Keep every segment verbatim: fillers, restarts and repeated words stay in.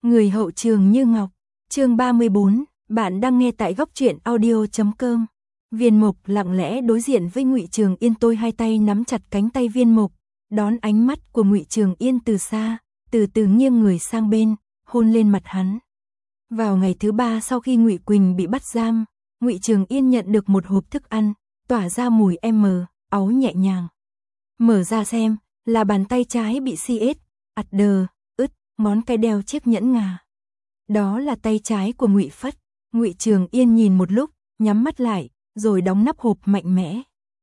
Người hậu trường như ngọc. Chương ba mươi bốn, bạn đang nghe tại góc truyện audio chấm com. Viên Mục lặng lẽ đối diện với Ngụy Trường Yên, tôi hai tay nắm chặt cánh tay Viên Mục, đón ánh mắt của Ngụy Trường Yên từ xa, từ từ nghiêng người sang bên, hôn lên mặt hắn. Vào ngày thứ ba sau khi Ngụy Quỳnh bị bắt giam, Ngụy Trường Yên nhận được một hộp thức ăn, tỏa ra mùi em áo nhẹ nhàng. Mở ra xem, là bàn tay trái bị xê ét, ạt đờ, ứt, ngón cái đeo chiếc nhẫn ngà. Đó là tay trái của Ngụy Phất. Ngụy Trường Yên nhìn một lúc, nhắm mắt lại, rồi đóng nắp hộp mạnh mẽ.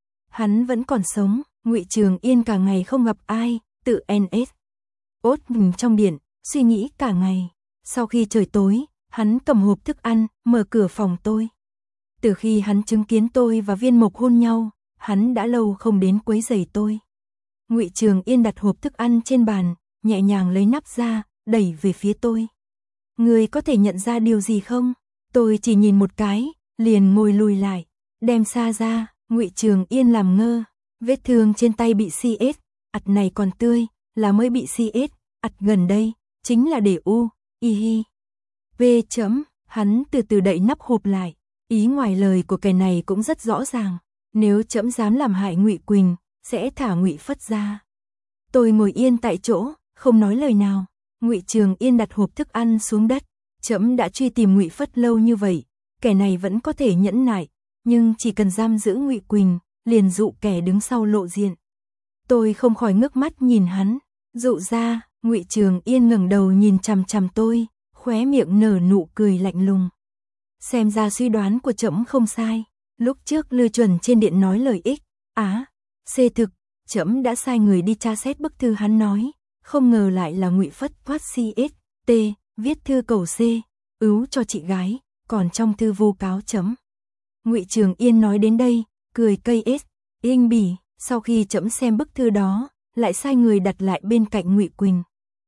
Hắn vẫn còn sống. Ngụy Trường Yên cả ngày không gặp ai, tự en ét. Ốt mình trong điện, suy nghĩ cả ngày. Sau khi trời tối, hắn cầm hộp thức ăn, mở cửa phòng tôi. Từ khi hắn chứng kiến tôi và Viên Mộc hôn nhau, hắn đã lâu không đến quấy rầy tôi. Ngụy Trường Yên đặt hộp thức ăn trên bàn, nhẹ nhàng lấy nắp ra, đẩy về phía tôi. Ngươi có thể nhận ra điều gì không? Tôi chỉ nhìn một cái, liền ngồi lùi lại, đem xa ra. Ngụy Trường Yên làm ngơ. Vết thương trên tay bị xê ét, ặt này còn tươi, là mới bị xê ét, ặt gần đây, chính là để u, y hi. V chấm, hắn từ từ đậy nắp hộp lại. Ý ngoài lời của kẻ này cũng rất rõ ràng. Nếu trẫm dám làm hại Ngụy Quỳnh, sẽ thả Ngụy Phất ra. Tôi ngồi yên tại chỗ, không nói lời nào. Ngụy Trường Yên đặt hộp thức ăn xuống đất. Trẫm đã truy tìm Ngụy Phất lâu như vậy, kẻ này vẫn có thể nhẫn nại, nhưng chỉ cần giam giữ Ngụy Quỳnh, liền dụ kẻ đứng sau lộ diện. Tôi không khỏi ngước mắt nhìn hắn. Dụ ra? Ngụy Trường Yên ngẩng đầu nhìn chằm chằm tôi, khóe miệng nở nụ cười lạnh lùng. Xem ra suy đoán của trẫm không sai. Lúc trước Lư Chuẩn trên điện nói lời ích, á, xê thực, trẫm đã sai người đi tra xét bức thư hắn nói, không ngờ lại là Ngụy Phất thoát xê ét, T, viết thư cầu C, ứu cho chị gái, còn trong thư vu cáo chấm. Ngụy Trường Yên nói đến đây, cười cây ết, inh bỉ, sau khi trẫm xem bức thư đó, lại sai người đặt lại bên cạnh Ngụy Quỳnh.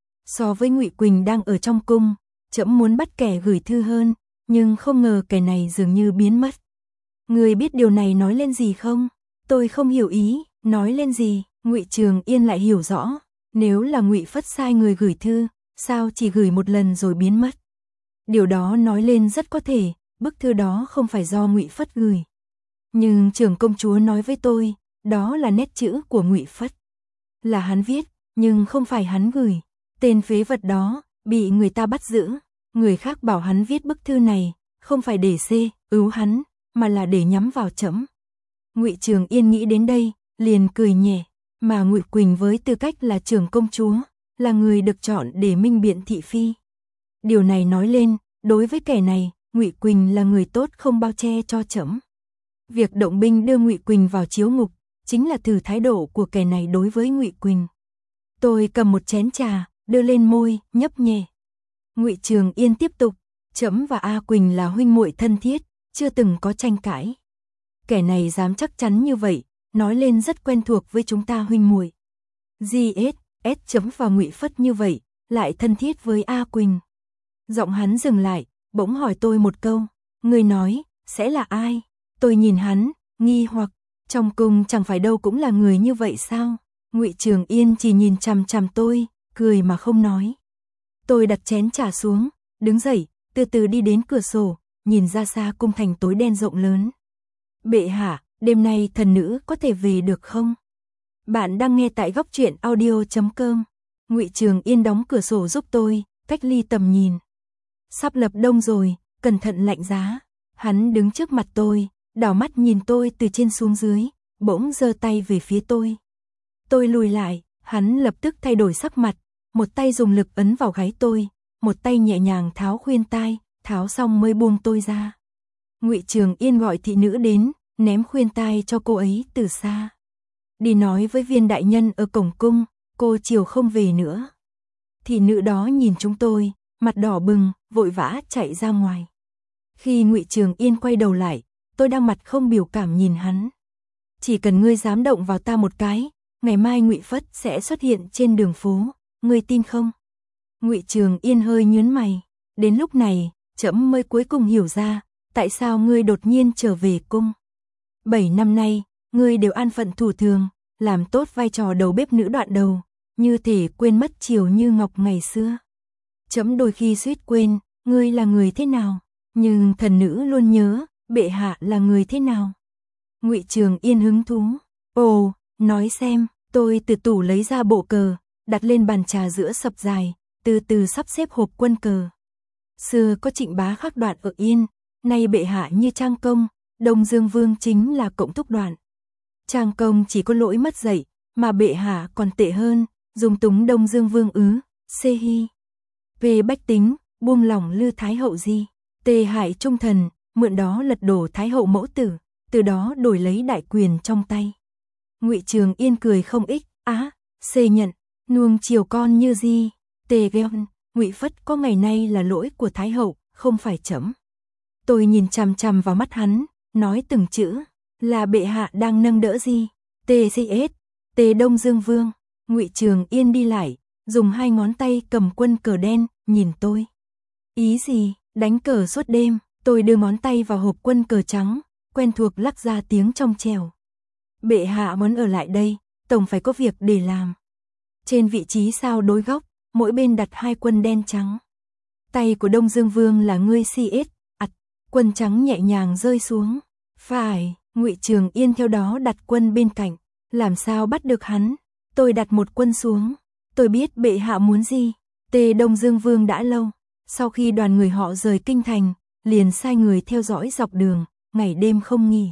So với Ngụy Quỳnh đang ở trong cung, trẫm muốn bắt kẻ gửi thư hơn, nhưng không ngờ kẻ này dường như biến mất. Người biết điều này nói lên gì không? Tôi không hiểu ý, nói lên gì? Ngụy Trường Yên lại hiểu rõ, nếu là Ngụy Phất sai người gửi thư, sao chỉ gửi một lần rồi biến mất? Điều đó nói lên rất có thể, bức thư đó không phải do Ngụy Phất gửi. Nhưng trưởng công chúa nói với tôi, đó là nét chữ của Ngụy Phất. Là hắn viết, nhưng không phải hắn gửi. Tên phế vật đó, bị người ta bắt giữ. Người khác bảo hắn viết bức thư này, không phải để C, ứu hắn, mà là để nhắm vào trẫm. Ngụy Trường Yên nghĩ đến đây, liền cười nhẹ. Mà Ngụy Quỳnh với tư cách là trưởng công chúa, là người được chọn để minh biện thị phi. Điều này nói lên, đối với kẻ này, Ngụy Quỳnh là người tốt không bao che cho trẫm. Việc động binh đưa Ngụy Quỳnh vào chiếu ngục, chính là thử thái độ của kẻ này đối với Ngụy Quỳnh. Tôi cầm một chén trà, đưa lên môi, nhấp nhẹ. Ngụy Trường Yên tiếp tục, trẫm và A Quỳnh là huynh muội thân thiết, chưa từng có tranh cãi. Kẻ này dám chắc chắn như vậy, nói lên rất quen thuộc với chúng ta huynh muội. giê ét, S chấm và Ngụy Phất như vậy, lại thân thiết với A Quỳnh. Giọng hắn dừng lại, bỗng hỏi tôi một câu, người nói, sẽ là ai? Tôi nhìn hắn, nghi hoặc, trong cung chẳng phải đâu cũng là người như vậy sao? Ngụy Trường Yên chỉ nhìn chằm chằm tôi, cười mà không nói. Tôi đặt chén trà xuống, đứng dậy, từ từ đi đến cửa sổ, nhìn ra xa cung thành tối đen rộng lớn. Bệ hạ, đêm nay thần nữ có thể về được không? Bạn đang nghe tại góc truyện audio chấm com. Ngụy Trường Yên đóng cửa sổ giúp tôi, cách ly tầm nhìn. Sắp lập đông rồi, cẩn thận lạnh giá. Hắn đứng trước mặt tôi, đảo mắt nhìn tôi từ trên xuống dưới, bỗng giơ tay về phía tôi. Tôi lùi lại, hắn lập tức thay đổi sắc mặt, một tay dùng lực ấn vào gáy tôi, một tay nhẹ nhàng tháo khuyên tai, tháo xong mới buông tôi ra. Ngụy Trường Yên gọi thị nữ đến, ném khuyên tai cho cô ấy từ xa. Đi nói với Viên đại nhân ở cổng cung, cô chiều không về nữa. Thị nữ đó nhìn chúng tôi, mặt đỏ bừng, vội vã chạy ra ngoài. Khi Ngụy Trường Yên quay đầu lại, tôi đang mặt không biểu cảm nhìn hắn. Chỉ cần ngươi dám động vào ta một cái, ngày mai Ngụy Phất sẽ xuất hiện trên đường phố, ngươi tin không? Ngụy Trường Yên hơi nhướng mày. Đến lúc này, trẫm mới cuối cùng hiểu ra, tại sao ngươi đột nhiên trở về cung. Bảy năm nay, ngươi đều an phận thủ thường, làm tốt vai trò đầu bếp nữ đoạn đầu, như thể quên mất Triều Như Ngọc ngày xưa. Chấm đôi khi suýt quên, ngươi là người thế nào, nhưng thần nữ luôn nhớ, bệ hạ là người thế nào. Ngụy Trường Yên hứng thú, ồ, nói xem, tôi từ tủ lấy ra bộ cờ, đặt lên bàn trà giữa sập dài, từ từ sắp xếp hộp quân cờ. Xưa có Trịnh Bá khắc đoạn ở Yên, nay bệ hạ như Trang Công, Đông Dương Vương chính là cộng thúc đoạn. Trang Công chỉ có lỗi mất dạy, mà bệ hạ còn tệ hơn, dùng túng Đông Dương Vương ứ, xê hi. Về bách tính, buông lỏng Lư Thái Hậu di, tề hại trung thần, mượn đó lật đổ Thái Hậu mẫu tử, từ đó đổi lấy đại quyền trong tay. Ngụy Trường Yên cười không ích, á, xê nhận, nuông chiều con như di, tề ghen, Ngụy Phất có ngày nay là lỗi của Thái Hậu, không phải chấm. Tôi nhìn chằm chằm vào mắt hắn, nói từng chữ, là bệ hạ đang nâng đỡ gì, tề xê ết, tề Đông Dương Vương. Ngụy Trường Yên đi lại, dùng hai ngón tay cầm quân cờ đen, nhìn tôi. Ý gì, đánh cờ suốt đêm, tôi đưa ngón tay vào hộp quân cờ trắng, quen thuộc lắc ra tiếng trong trèo. Bệ hạ muốn ở lại đây, tổng phải có việc để làm. Trên vị trí sao đối góc, mỗi bên đặt hai quân đen trắng. Tay của Đông Dương Vương là ngươi si ết, ặt, quân trắng nhẹ nhàng rơi xuống. Phải, Ngụy Trường Yên theo đó đặt quân bên cạnh, làm sao bắt được hắn. Tôi đặt một quân xuống, tôi biết bệ hạ muốn gì. Tề Đông Dương Vương đã lâu, sau khi đoàn người họ rời kinh thành, liền sai người theo dõi dọc đường, ngày đêm không nghỉ.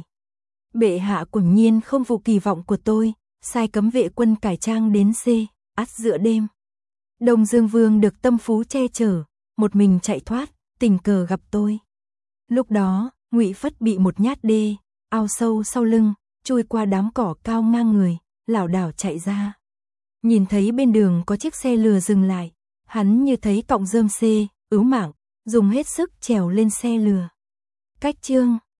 Bệ hạ quả nhiên không phụ kỳ vọng của tôi, sai cấm vệ quân cải trang đến C, ắt giữa đêm. Đông Dương Vương được tâm phú che chở, một mình chạy thoát, tình cờ gặp tôi. Lúc đó, Ngụy Phất bị một nhát đê, ao sâu sau lưng, chui qua đám cỏ cao ngang người, lảo đảo chạy ra. Nhìn thấy bên đường có chiếc xe lừa dừng lại, hắn như thấy cọng rơm xê, ứ mạng, dùng hết sức trèo lên xe lừa. Cách chương